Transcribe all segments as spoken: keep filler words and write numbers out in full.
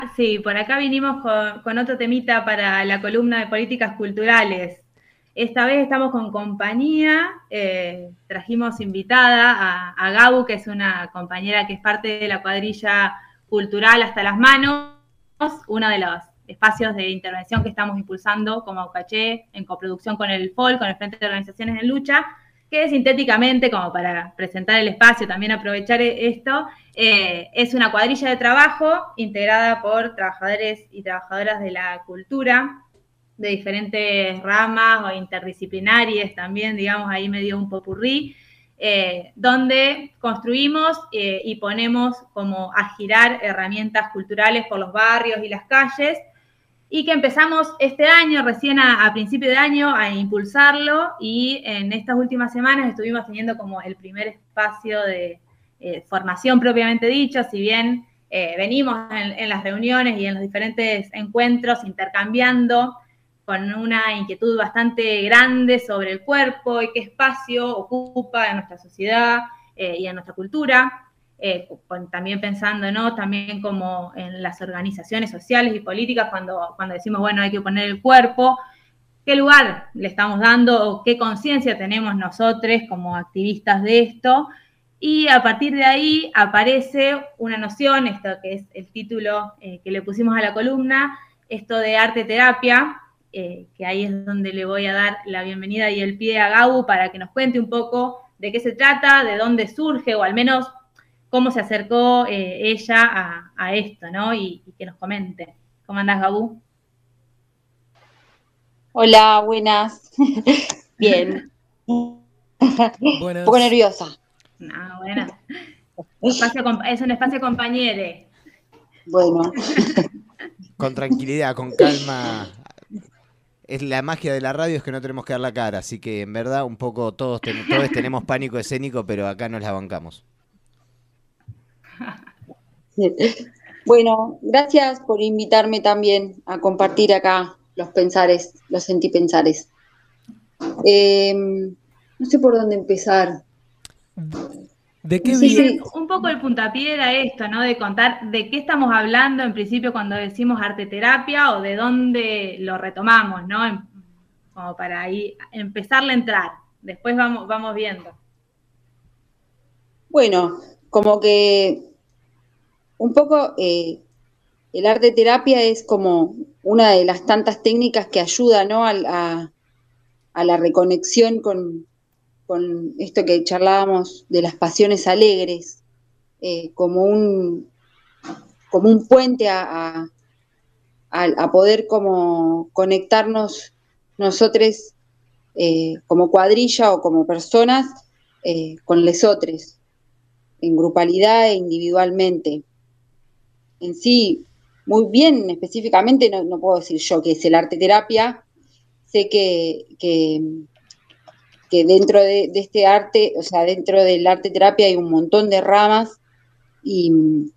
sí, por acá vinimos con, con otro temita para la columna de políticas culturales. Esta vez estamos con compañía, eh, trajimos invitada a, a Gabu, que es una compañera que es parte de la cuadrilla cultural Hasta las Manos, uno de los espacios de intervención que estamos impulsando como Aucaché en coproducción con el F O L, con el Frente de Organizaciones en Lucha, que sintéticamente, como para presentar el espacio, también aprovechar esto, eh, es una cuadrilla de trabajo integrada por trabajadores y trabajadoras de la cultura, de diferentes ramas o interdisciplinarias también, digamos, ahí medio un popurrí, eh, donde construimos eh, y ponemos como a girar herramientas culturales por los barrios y las calles, y que empezamos este año, recién a, a principio de año, a impulsarlo, y en estas últimas semanas estuvimos teniendo como el primer espacio de eh, formación propiamente dicho, si bien eh, venimos en, en las reuniones y en los diferentes encuentros intercambiando con una inquietud bastante grande sobre el cuerpo y qué espacio ocupa en nuestra sociedad eh, y en nuestra cultura. Eh, también pensando, ¿no? También como en las organizaciones sociales y políticas, cuando, cuando decimos, bueno, hay que poner el cuerpo, ¿qué lugar le estamos dando o qué conciencia tenemos nosotros como activistas de esto? Y a partir de ahí aparece una noción, esto que es el título eh, que le pusimos a la columna, esto de arte terapia, eh, que ahí es donde le voy a dar la bienvenida y el pie a Gabu para que nos cuente un poco de qué se trata, de dónde surge, o al menos cómo se acercó eh, ella a, a, esto, ¿no? Y, y que nos comente. ¿Cómo andás, Gabu? Hola, buenas. Bien. Un poco Buenas. nerviosa. No, bueno. Espacio, es un espacio compañere. Bueno. Con tranquilidad, con calma. Es la magia de la radio, es que no tenemos que dar la cara, así que en verdad un poco todos, ten, todos tenemos pánico escénico, pero acá nos la bancamos. Bueno, gracias por invitarme también a compartir acá los pensares, los sentipensares. Eh, no sé por dónde empezar. ¿De No qué sé Sí, vi? si, un poco el puntapié era esto, ¿no? De contar de qué estamos hablando en principio cuando decimos arte terapia o de dónde lo retomamos, ¿no? Como para ahí empezarle a entrar. Después vamos, vamos viendo. bueno, como que un poco eh, el arte terapia es como una de las tantas técnicas que ayuda, ¿no? a, a, a la reconexión con, con esto que charlábamos de las pasiones alegres, eh, como, un, como un puente a, a, a poder como conectarnos nosotros eh, como cuadrilla o como personas eh, con lesotres, en grupalidad e individualmente. En sí, muy bien, específicamente, no, no puedo decir yo que es el arte terapia, sé que, que que dentro de, de, este arte, o sea, dentro del arte terapia hay un montón de ramas y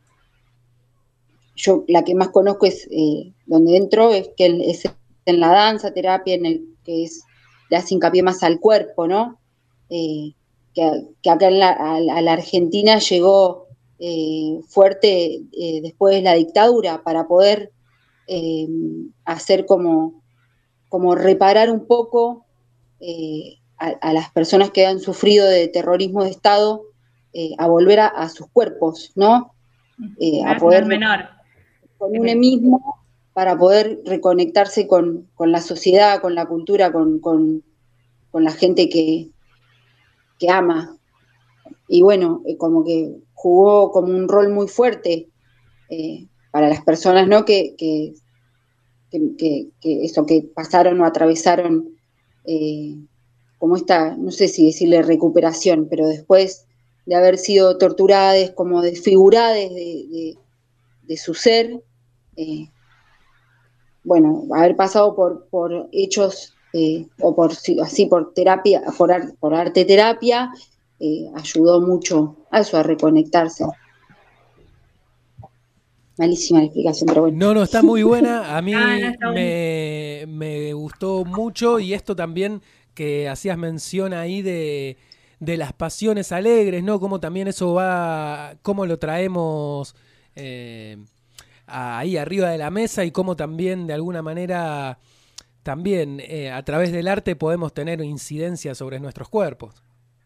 yo la que más conozco es eh, donde entro, es que es en la danza terapia, en el que es, le hace hincapié más al cuerpo, ¿no? Eh, que, que, acá en la, a, a la Argentina llegó eh, fuerte eh, después de la dictadura para poder eh, hacer como, como reparar un poco eh, a, a, las personas que han sufrido de terrorismo de Estado eh, a volver a, a, sus cuerpos, ¿no? Eh, No, a no es poder menor. con uno mismo para poder reconectarse con, con, la sociedad, con la cultura, con, con, con la gente que, que, ama. Y bueno, eh, como que jugó como un rol muy fuerte eh, para las personas, ¿no? Que, que, que, que eso, que pasaron o atravesaron eh, como esta, no sé si decirle recuperación, pero después de haber sido torturadas, como desfiguradas de, de, de su ser, eh, bueno, haber pasado por, por hechos eh, o por así por terapia, por, ar, por arte terapia, eh, ayudó mucho a eso, a reconectarse. Malísima la explicación, pero bueno. No, no, está muy buena. A Ah, no, mí está bueno. me, me gustó mucho y esto también que hacías mención ahí de, de las pasiones alegres, ¿no? Cómo también eso va, cómo lo traemos eh, ahí arriba de la mesa y cómo también de alguna manera también eh, a través del arte podemos tener incidencia sobre nuestros cuerpos.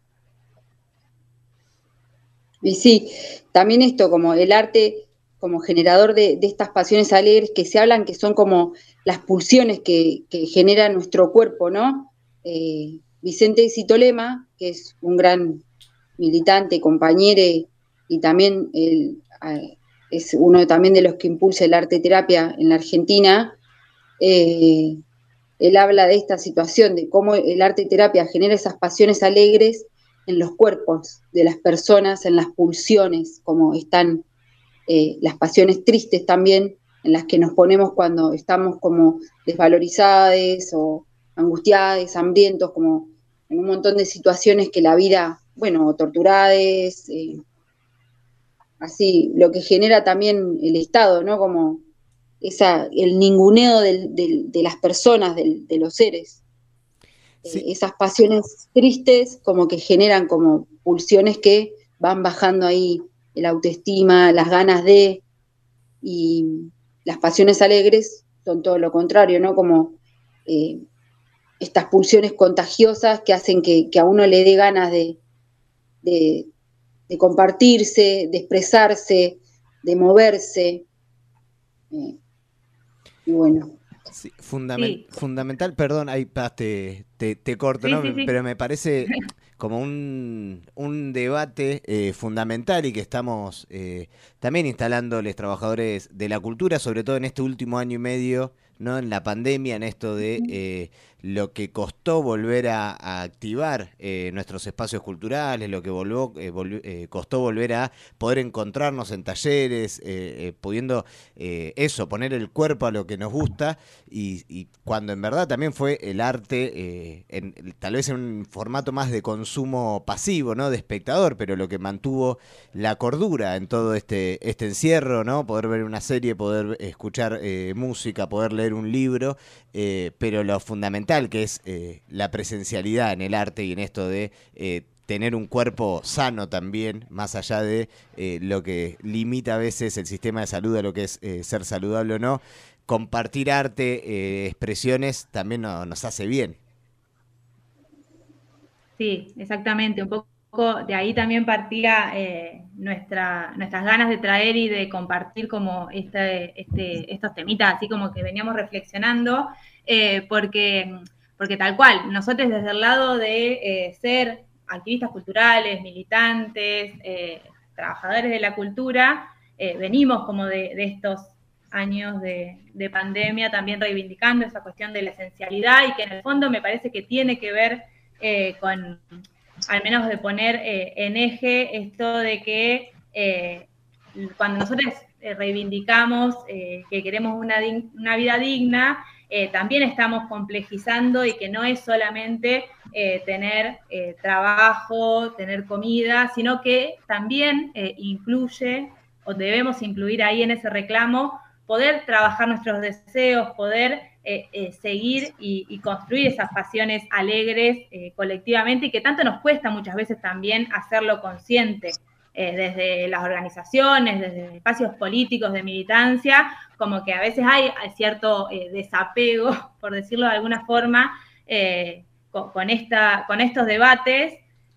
Y sí, también esto, como el arte como generador de, de estas pasiones alegres que se hablan, que son como las pulsiones que, que genera nuestro cuerpo, ¿no? Eh, Vicente Citolema, que es un gran militante, compañero, y también el, es uno también de los que impulsa el arte terapia en la Argentina, eh, él habla de esta situación, de cómo el arte terapia genera esas pasiones alegres en los cuerpos de las personas, en las pulsiones, como están eh, las pasiones tristes también, en las que nos ponemos cuando estamos como desvalorizadas o angustiadas, hambrientos, como en un montón de situaciones que la vida, bueno, torturadas, eh, así, lo que genera también el Estado, ¿no? Como esa, el ninguneo del, del, de las personas, del, de los seres. Sí. Eh, esas pasiones tristes como que generan como pulsiones que van bajando ahí el autoestima, las ganas de, y las pasiones alegres son todo lo contrario, ¿no? Como eh, estas pulsiones contagiosas que hacen que, que a uno le dé ganas de, de, de compartirse, de expresarse, de moverse. Eh, y bueno. Sí, fundament- sí. Fundamental, perdón, ahí te, te, te corto, sí, ¿no? Sí, sí. Pero me parece como un, un debate eh, fundamental y que estamos eh, también instalando los trabajadores de la cultura, sobre todo en este último año y medio, ¿no? En la pandemia, en esto de eh, lo que costó volver a, a activar eh, nuestros espacios culturales, lo que volvió, eh, volvió, eh, costó volver a poder encontrarnos en talleres, eh, eh, pudiendo eh, eso, poner el cuerpo a lo que nos gusta, y, y cuando en verdad también fue el arte, eh, en, tal vez en un formato más de consumo pasivo, ¿no? De espectador, pero lo que mantuvo la cordura en todo este, este encierro, ¿no? Poder ver una serie, poder escuchar eh, música, poder leer un libro, eh, pero lo fundamental que es eh, la presencialidad en el arte y en esto de eh, tener un cuerpo sano también, más allá de eh, lo que limita a veces el sistema de salud a lo que es eh, ser saludable o no. Compartir arte, eh, expresiones, también no, nos hace bien. Sí, exactamente, un poco de ahí también partía eh, nuestra, nuestras ganas de traer y de compartir como este, este, estos temitas, así como que veníamos reflexionando, eh, porque, porque tal cual, nosotros desde el lado de eh, ser activistas culturales, militantes, eh, trabajadores de la cultura, eh, venimos como de, de estos años de, de pandemia también reivindicando esa cuestión de la esencialidad y que en el fondo me parece que tiene que ver eh, con, al menos de poner eh, en eje esto de que eh, cuando nosotros eh, reivindicamos eh, que queremos una, una vida digna, eh, también estamos complejizando y que no es solamente eh, tener eh, trabajo, tener comida, sino que también eh, incluye, o debemos incluir ahí en ese reclamo, poder trabajar nuestros deseos, poder eh, eh, seguir y, y construir esas pasiones alegres eh, colectivamente y que tanto nos cuesta muchas veces también hacerlo consciente, eh, desde las organizaciones, desde espacios políticos de militancia, como que a veces hay cierto eh, desapego, por decirlo de alguna forma, eh, con, con, esta, con estos debates.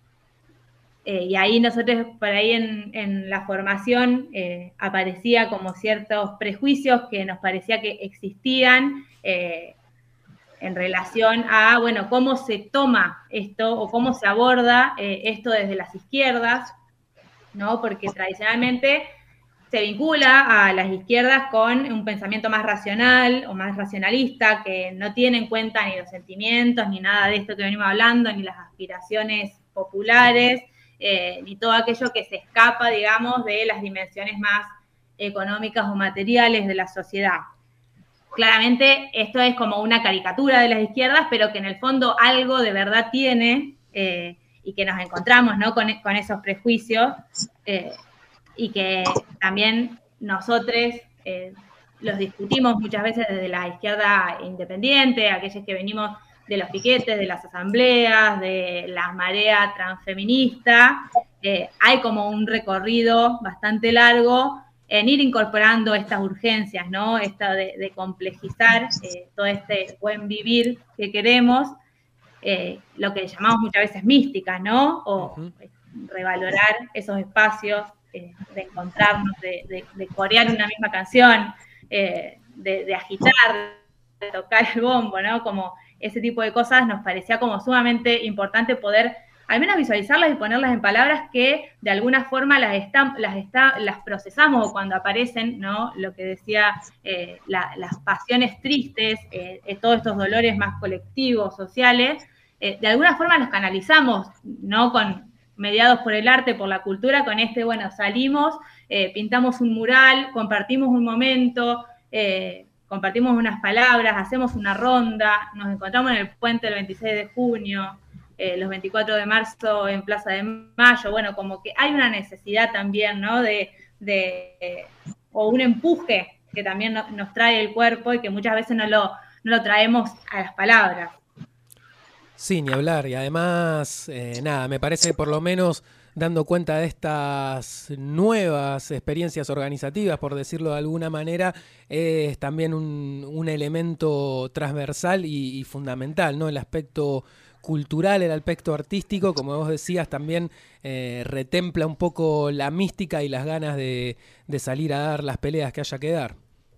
Eh, y ahí nosotros, por ahí en, en la formación, eh, aparecía como ciertos prejuicios que nos parecía que existían eh, en relación a, bueno, cómo se toma esto o cómo se aborda eh, esto desde las izquierdas, ¿no? Porque tradicionalmente se vincula a las izquierdas con un pensamiento más racional o más racionalista, que no tiene en cuenta ni los sentimientos, ni nada de esto que venimos hablando, ni las aspiraciones populares, Eh, ni todo aquello que se escapa, digamos, de las dimensiones más económicas o materiales de la sociedad. Claramente esto es como una caricatura de las izquierdas, pero que en el fondo algo de verdad tiene eh, y que nos encontramos, ¿no? con, con esos prejuicios eh, y que también nosotros eh, los discutimos muchas veces desde la izquierda independiente, aquellos que venimos de los piquetes, de las asambleas, de la marea transfeminista. Eh, hay como un recorrido bastante largo en ir incorporando estas urgencias, ¿no? Esta de, de complejizar eh, todo este buen vivir que queremos, eh, lo que llamamos muchas veces místicas, ¿no? O uh-huh. revalorar esos espacios, eh, de encontrarnos, de, de, de corear una misma canción, eh, de, de agitar, de tocar el bombo, ¿no? Como ese tipo de cosas nos parecía como sumamente importante poder al menos visualizarlas y ponerlas en palabras que de alguna forma las, está, las, está, las procesamos, o cuando aparecen, ¿no? Lo que decía, eh, la, las pasiones tristes, eh, eh, todos estos dolores más colectivos, sociales, eh, de alguna forma los canalizamos, ¿no? Con, mediados por el arte, por la cultura, con este, bueno, salimos, eh, pintamos un mural, compartimos un momento, eh, compartimos unas palabras, hacemos una ronda, nos encontramos en el puente el veintiséis de junio, eh, los veinticuatro de marzo en Plaza de Mayo, bueno, como que hay una necesidad también, ¿no? De, de eh, o un empuje que también no, nos trae el cuerpo y que muchas veces no lo, no lo traemos a las palabras. Sí, ni hablar. Y además, eh, nada, me parece por lo menos dando cuenta de estas nuevas experiencias organizativas, por decirlo de alguna manera, es también un, un elemento transversal y, y fundamental, ¿no? El aspecto cultural, el aspecto artístico, como vos decías, también eh, retempla un poco la mística y las ganas de, de salir a dar las peleas que haya que dar.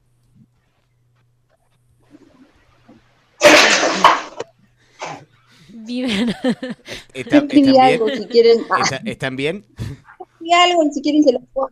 Viven. Está, ¿Están bien? Algo, si quieren. ¿Está, ¿Están bien? Escribí algo y si quieren se lo puedo.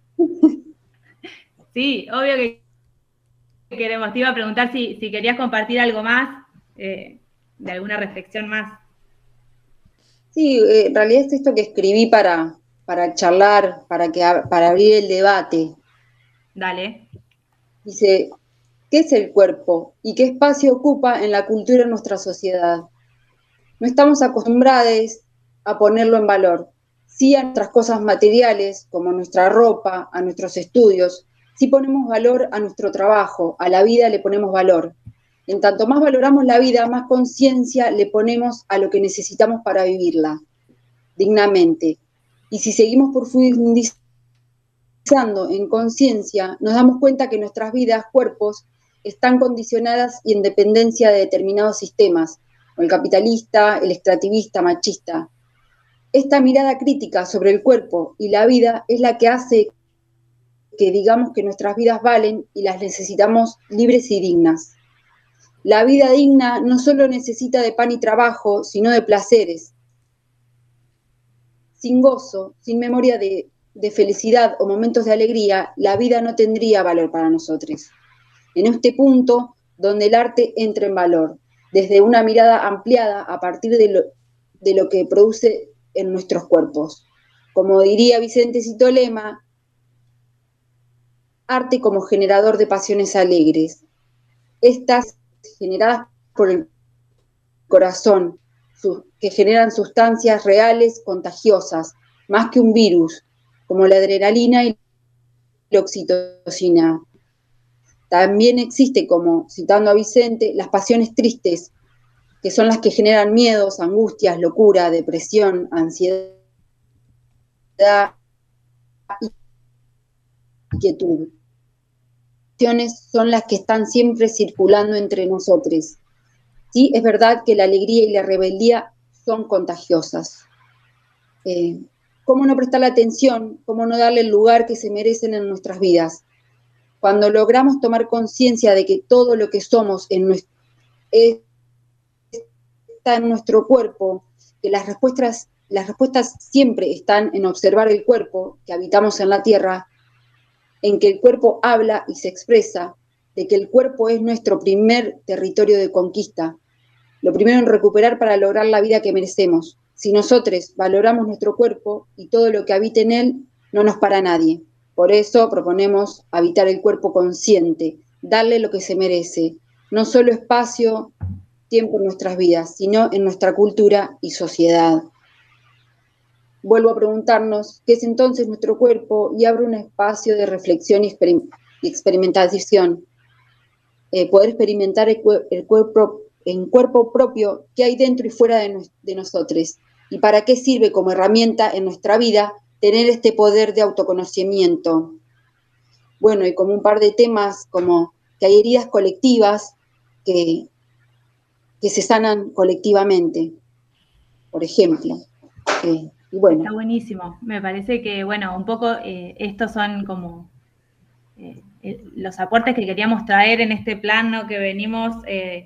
Sí, obvio que queremos. Te iba a preguntar si, si querías compartir algo más, eh, de alguna reflexión más. Sí, eh, en realidad es esto que escribí para, para charlar, para, que, para abrir el debate. Dale. Dice, ¿qué es el cuerpo y qué espacio ocupa en la cultura de nuestra sociedad? No estamos acostumbrados a ponerlo en valor. Sí a nuestras cosas materiales, como nuestra ropa, a nuestros estudios. Sí ponemos valor a nuestro trabajo, a la vida le ponemos valor. En tanto más valoramos la vida, más conciencia le ponemos a lo que necesitamos para vivirla dignamente. Y si seguimos profundizando en conciencia, nos damos cuenta que nuestras vidas, cuerpos, están condicionadas y en dependencia de determinados sistemas, el capitalista, el extractivista, machista. Esta mirada crítica sobre el cuerpo y la vida es la que hace que digamos que nuestras vidas valen y las necesitamos libres y dignas. La vida digna no solo necesita de pan y trabajo, sino de placeres. Sin gozo, sin memoria de, de felicidad o momentos de alegría, la vida no tendría valor para nosotros. En este punto, donde el arte entra en valor, desde una mirada ampliada a partir de lo, de lo que produce en nuestros cuerpos. Como diría Vicente Citolema, arte como generador de pasiones alegres. Estas generadas por el corazón, su, que generan sustancias reales contagiosas, más que un virus, como la adrenalina y la oxitocina. También existe, como citando a Vicente, las pasiones tristes, que son las que generan miedos, angustias, locura, depresión, ansiedad y inquietud. Son las que están siempre circulando entre nosotros. Sí, es verdad que la alegría y la rebeldía son contagiosas. Eh, ¿Cómo no prestarle atención? ¿Cómo no darle el lugar que se merecen en nuestras vidas? Cuando logramos tomar conciencia de que todo lo que somos en nuestro, está en nuestro cuerpo, que las respuestas, las respuestas siempre están en observar el cuerpo que habitamos en la tierra, en que el cuerpo habla y se expresa, de que el cuerpo es nuestro primer territorio de conquista, lo primero en recuperar para lograr la vida que merecemos. Si nosotros valoramos nuestro cuerpo y todo lo que habita en él, no nos para nadie. Por eso proponemos habitar el cuerpo consciente, darle lo que se merece, no solo espacio, tiempo en nuestras vidas, sino en nuestra cultura y sociedad. Vuelvo a preguntarnos qué es entonces nuestro cuerpo y abro un espacio de reflexión y, exper- y experimentación. Eh, poder experimentar el, cu- el cuerpo en cuerpo propio que hay dentro y fuera de, no- de nosotros. Y para qué sirve como herramienta en nuestra vida tener este poder de autoconocimiento. bueno, y como un par de temas como que hay heridas colectivas que, que se sanan colectivamente, por ejemplo. Eh, y bueno. Está buenísimo. Me parece que, bueno, un poco eh, estos son como eh, eh, los aportes que queríamos traer en este plan, ¿no? Que venimos eh,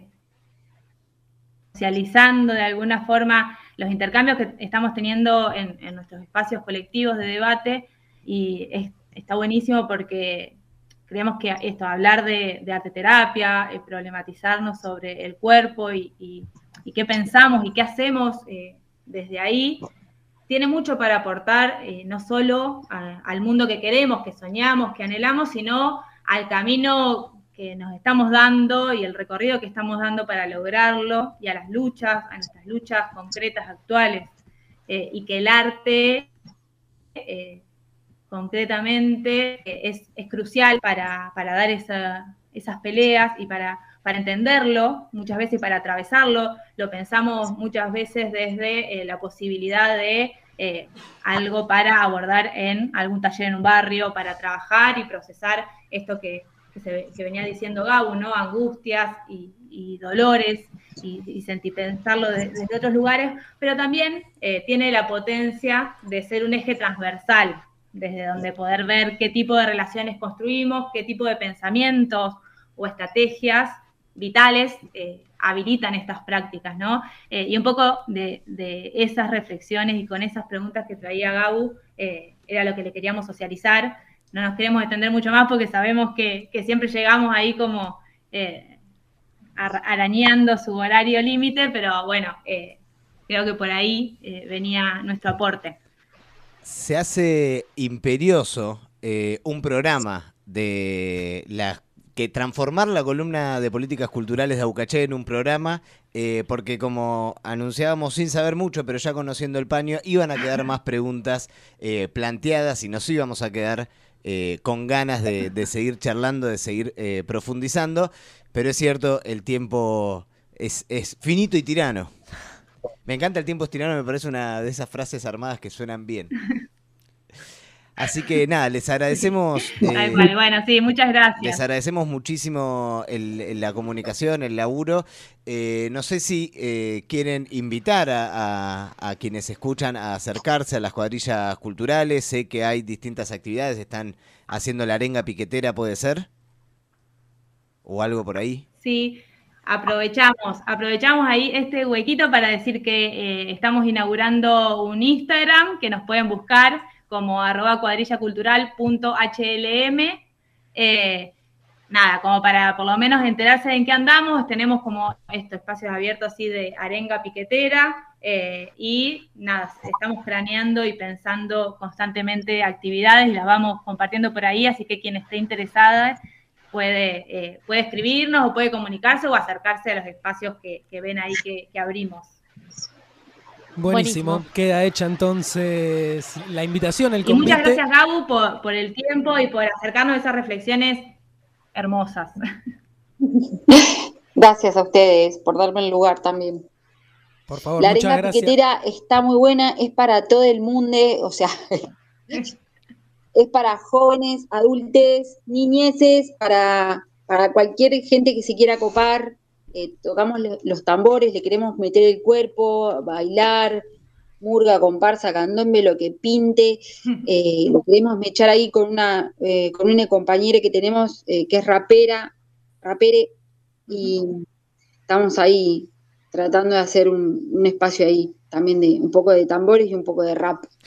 socializando de alguna forma los intercambios que estamos teniendo en, en nuestros espacios colectivos de debate, y es, está buenísimo porque creemos que esto, hablar de, de arte terapia, eh, problematizarnos sobre el cuerpo y, y, y qué pensamos y qué hacemos eh, desde ahí, tiene mucho para aportar, eh, no solo a, al mundo que queremos, que soñamos, que anhelamos, sino al camino que nos estamos dando y el recorrido que estamos dando para lograrlo, y a las luchas, a nuestras luchas concretas, actuales, eh, y que el arte, eh, concretamente, eh, es, es crucial para, para dar esa, esas peleas y para, para entenderlo, muchas veces para atravesarlo. Lo pensamos muchas veces desde eh, la posibilidad de eh, algo para abordar en algún taller en un barrio, para trabajar y procesar esto que, que, se, que venía diciendo Gabu, ¿no? Angustias y, y dolores, y, y sentir, pensarlo de, desde otros lugares, pero también eh, tiene la potencia de ser un eje transversal, desde donde poder ver qué tipo de relaciones construimos, qué tipo de pensamientos o estrategias vitales eh, habilitan estas prácticas, ¿no? Eh, y un poco de, de esas reflexiones y con esas preguntas que traía Gabu, eh, era lo que le queríamos socializar. No nos queremos extender mucho más porque sabemos que, que siempre llegamos ahí como eh, arañando su horario límite, pero bueno, eh, creo que por ahí eh, venía nuestro aporte. Se hace imperioso eh, un programa de la que transformar la columna de políticas culturales de Aucaché en un programa, eh, porque como anunciábamos sin saber mucho, pero ya conociendo el paño, iban a quedar más preguntas eh, planteadas y nos íbamos a quedar eh, con ganas de, de seguir charlando, de seguir eh, profundizando, pero es cierto, el tiempo es, es finito y tirano. Me encanta el tiempo es tirano, me parece una de esas frases armadas que suenan bien. Así que nada, les agradecemos. Eh, Ay, vale, bueno, sí, muchas gracias. Les agradecemos muchísimo el, el, la comunicación, el laburo. Eh, no sé si eh, quieren invitar a, a, a quienes escuchan a acercarse a las cuadrillas culturales. Sé que hay distintas actividades, están haciendo la arenga piquetera, ¿puede ser? ¿O algo por ahí? Sí. Aprovechamos, aprovechamos ahí este huequito para decir que eh, estamos inaugurando un Instagram que nos pueden buscar como arroba cuadrillacultural.hlm. Eh, nada, como para por lo menos enterarse de en qué andamos. Tenemos como estos espacios abiertos así de arenga piquetera eh, y nada, estamos craneando y pensando constantemente actividades y las vamos compartiendo por ahí, así que quien esté interesada Puede, eh, puede escribirnos o puede comunicarse o acercarse a los espacios que, que ven ahí que, que abrimos. Buenísimo. Buenísimo, queda hecha entonces la invitación, el y convite. Muchas gracias, Gabu, por, por el tiempo y por acercarnos a esas reflexiones hermosas. Gracias a ustedes por darme el lugar también. Por favor, la muchas arenga gracias. Piquetera está muy buena, es para todo el mundo, o sea... es para jóvenes, adultos, niñeces, para, para cualquier gente que se quiera copar. Eh, tocamos le, los tambores, le queremos meter el cuerpo, bailar, murga, comparsa, candombe, lo que pinte. Eh, lo queremos mechar ahí con una, eh, con una compañera que tenemos eh, que es rapera, rapere, y estamos ahí tratando de hacer un, un espacio ahí también de un poco de tambores y un poco de rap.